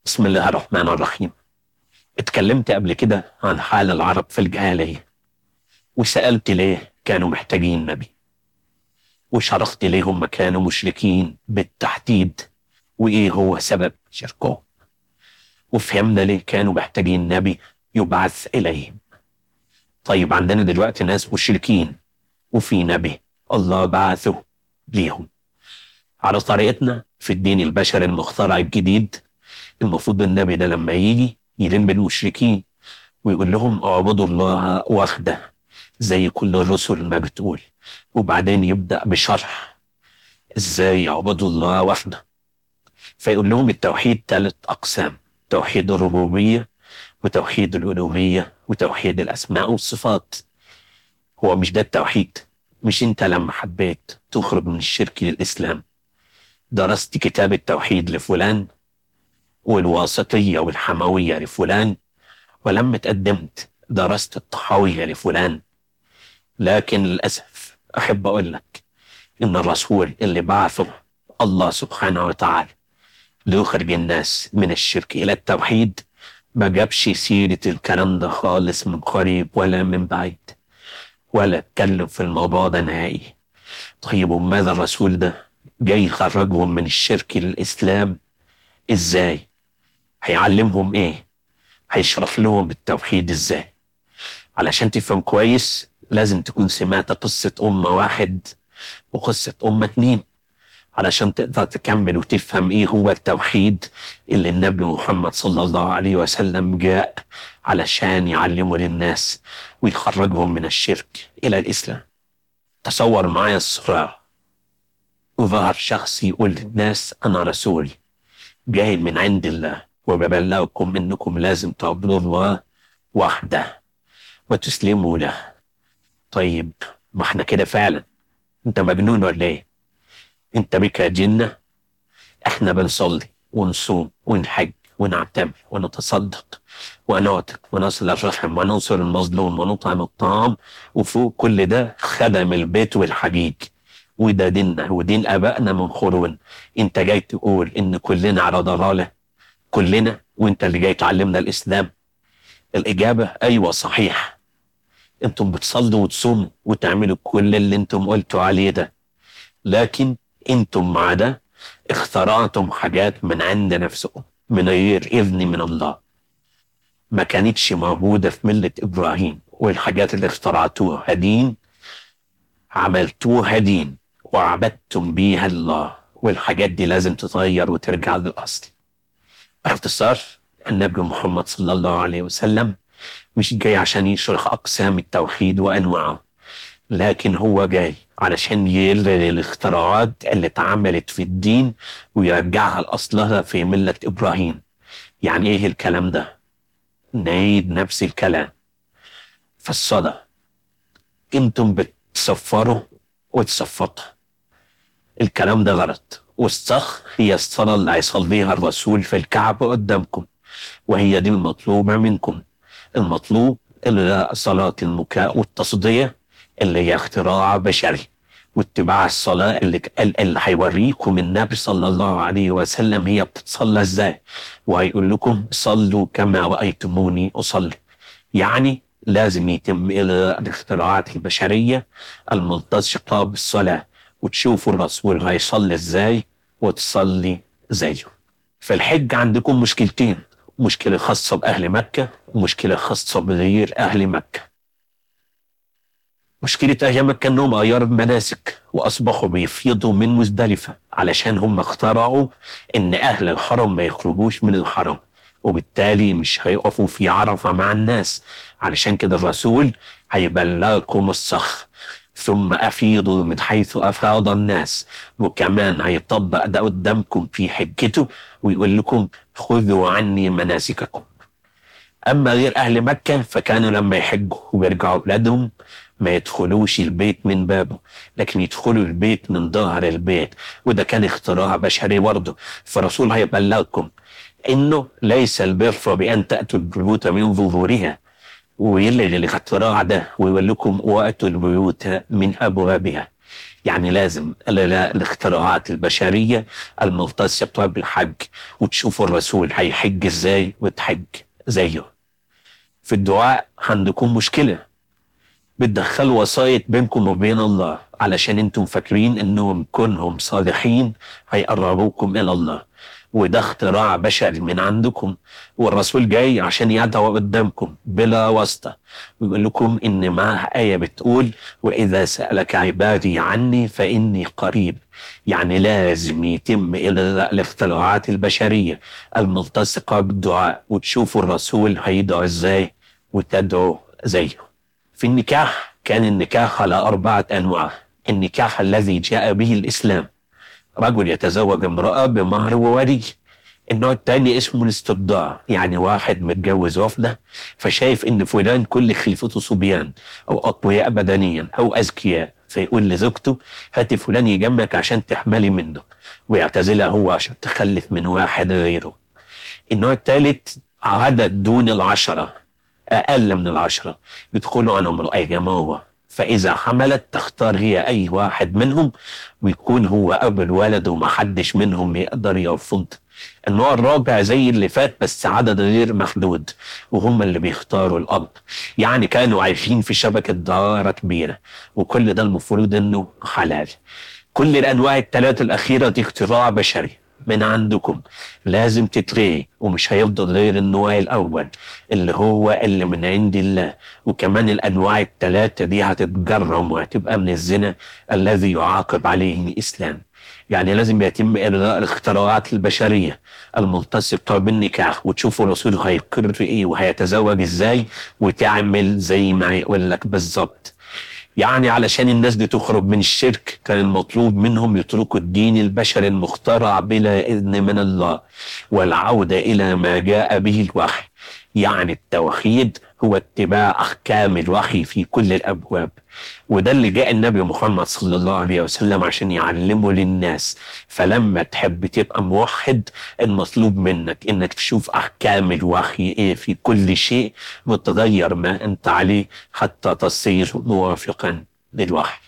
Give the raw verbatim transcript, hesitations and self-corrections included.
بسم الله الرحمن الرحيم. اتكلمت قبل كده عن حال العرب في الجاهلية، وسألت ليه كانوا محتاجين نبي، وشرحت ليه هم كانوا مشركين بالتحديد وإيه هو سبب شركهم، وفهمنا ليه كانوا محتاجين نبي يبعث إليهم. طيب عندنا دلوقتي ناس مشركين وفي نبي الله بعثه ليهم على طريقتنا في الدين البشري المخترع الجديد. المفروض النبي ده لما يجي يلم المشركين ويقول لهم اعبدوا الله وحده زي كل الرسل ما بتقول، وبعدين يبدأ بشرح ازاي يعبدوا الله وحده. فيقول لهم التوحيد ثلاث أقسام: توحيد الربوبية وتوحيد الألوهية وتوحيد الأسماء والصفات. هو مش ده التوحيد؟ مش انت لما حبيت تخرج من الشرك للإسلام درست كتاب التوحيد لفلان والواسطية والحموية لفلان، ولما تقدمت درست الطحاوية لفلان؟ لكن للأسف أحب أقول لك إن الرسول اللي بعثه الله سبحانه وتعالى ليخرج الناس من الشرك إلى التوحيد ما جابش سيرة الكلام ده خالص، من قريب ولا من بعيد، ولا اتكلم في الموضوع ده نهائي. طيب وماذا الرسول ده جاي يخرجهم من الشرك للإسلام إزاي؟ هيعلمهم إيه؟ هيشرح لهم التوحيد إزاي؟ علشان تفهم كويس لازم تكون سمعت قصة أمة واحد وقصة أمة اتنين علشان تقدر تكمل وتفهم إيه هو التوحيد اللي النبي محمد صلى الله عليه وسلم جاء علشان يعلمه للناس ويخرجهم من الشرك إلى الإسلام. تصور معايا الصراع، وظهر شخص يقول للناس أنا رسولي جاي من عند الله وببلغكم إنكم لازم تعبدوا الله وحده وتسلموا له. طيب ما احنا كده فعلا، انت مجنون ولا ايه؟ انت بك جنة؟ احنا بنصلي ونصوم ونحج ونعتمر ونتصدق ونعتق ونصل الرحم وننصر المظلوم ونطعم الطعام، وفوق كل ده خدم البيت والحجيج، وده ديننا ودين ابائنا من قرون. انت جاي تقول ان كلنا على ضلالة؟ كلنا وانت اللي جاي تعلمنا الاسلام؟ الاجابة ايوه صحيح، انتم بتصلوا وتصوموا وتعملوا كل اللي انتم قلتوا عليه ده، لكن انتم مع ده اخترعتم حاجات من عند نفسكم من غير اذن من الله، ما كانتش موجودة في ملة ابراهيم. والحاجات اللي اخترعتوها دين، عملتوها دين وعبدتم بيها الله، والحاجات دي لازم تتغير وترجع للاصل. باختصار النبي محمد صلى الله عليه وسلم مش جاي عشان يشرح أقسام التوحيد وأنواعه، لكن هو جاي علشان يلغي الاختراعات اللي اتعملت في الدين ويرجعها لأصلها في ملة إبراهيم. يعني إيه الكلام ده؟ نعيد نفس الكلام. في الصلاة انتم بتصفروا وتصفطوا، الكلام ده غلط. والصخ هي الصلاة اللي هيصليها الرسول في الكعبة قدامكم، وهي دي المطلوبة منكم. المطلوب اللي صلاة المكاء والتصدية اللي هي اختراع بشري، واتباع الصلاة اللي اللي هيوريكم النبي صلى الله عليه وسلم هي بتتصلى ازاي، وهيقول لكم صلوا كما رأيتموني أصلي. يعني لازم يتم الاختراعات البشرية الملتصقة بالصلاة، وتشوفوا الرسول هيصلي ازاي وتصلي زيه. في الحج عندكم مشكلتين: مشكلة خاصة بأهل مكة ومشكلة خاصة بغير أهل مكة. مشكلة أهل مكة أنهم غيروا المناسك وأصبحوا بيفيضوا من مزدلفة علشان هم اخترعوا أن أهل الحرم ما يخرجوش من الحرم، وبالتالي مش هيقفوا في عرفة مع الناس. علشان كده الرسول هيبلغكم الصخر ثم أفيضوا من حيث أفاض الناس، وكمان هيطبق ده قدامكم في حجته ويقول لكم خذوا عني مناسككم. أما غير أهل مكة فكانوا لما يحجوا ويرجعوا بلادهم ما يدخلوش البيت من بابه، لكن يدخلوا البيت من ظهر البيت، وده كان اختراع بشري برضه. فالرسول هيبلغكم إنه ليس البر بأن تأتوا البيوت من ظهورها، ويلغي الاختراع ده ويقول لكم وأتوا البيوت من أبوابها. يعني لازم ال- ال- الاختراعات البشرية الملتصقة بالحج، وتشوفوا الرسول هيحج ازاي وتحج زيه. في الدعاء عندكم مشكلة، بتدخلوا وسايط بينكم وبين الله علشان انتم فاكرين انهم كونهم صالحين هيقربوكم الى الله، وده اختراع بشري من عندكم. والرسول جاي عشان يدعو قدامكم بلا واسطة، ويقول لكم ان معاه آية بتقول واذا سألك عبادي عني فاني قريب. يعني لازم يتم الى الاختراعات البشرية الملتصقة بالدعاء، وتشوفوا الرسول هيدعو ازاي وتدعو زيه. في النكاح كان النكاح على أربعة أنواع. النكاح الذي جاء به الإسلام، رجل يتزوج امرأة بمهر وولي. النوع الثاني اسمه الاستبضاع، يعني واحد متجوز وفدة فشايف ان فلان كل خلفته صبيان او اقوياء بدنيا او اذكياء، فيقول لزوجته هاتي فلان يجمعك عشان تحملي منه، ويعتزلها هو عشان تخلف من واحد غيره. النوع الثالث عدد دون العشرة، أقل من العشرة، يدخلوا على امرأة جماوة، فإذا حملت تختار هي أي واحد منهم ويكون هو أب الولد ومحدش منهم يقدر يرفض. النوع الرابع زي اللي فات بس عدد غير محدود، وهم اللي بيختاروا الأب. يعني كانوا عايشين في شبكة دعارة كبيرة، وكل ده المفروض إنه حلال. كل الأنواع الثلاثة الأخيرة دي اختراع بشري من عندكم، لازم تتغير، ومش هيفضل غير النوع الأول اللي هو اللي من عند الله. وكمان الأنواع الثلاثة دي هتتجرم وهتبقى من الزنا الذي يعاقب عليه الإسلام. يعني لازم يتم إلغاء الاختراعات البشرية الملتصقة بالنكاح، وتشوفوا الرسول هيقر إيه وهيتزوج إزاي، وتعمل زي ما يقول لك بالظبط. يعني علشان الناس دي تخرج من الشرك كان المطلوب منهم يتركوا الدين البشري المخترع بلا إذن من الله، والعودة إلى ما جاء به الوحي. يعني التوحيد هو اتباع أحكام الوحي في كل الأبواب، وده اللي جاء النبي محمد صلى الله عليه وسلم عشان يعلمه للناس. فلما تحب تبقى موحد، المطلوب منك إنك تشوف أحكام الوحي إيه في كل شيء، وتغير ما أنت عليه حتى تصير موافقا للوحي.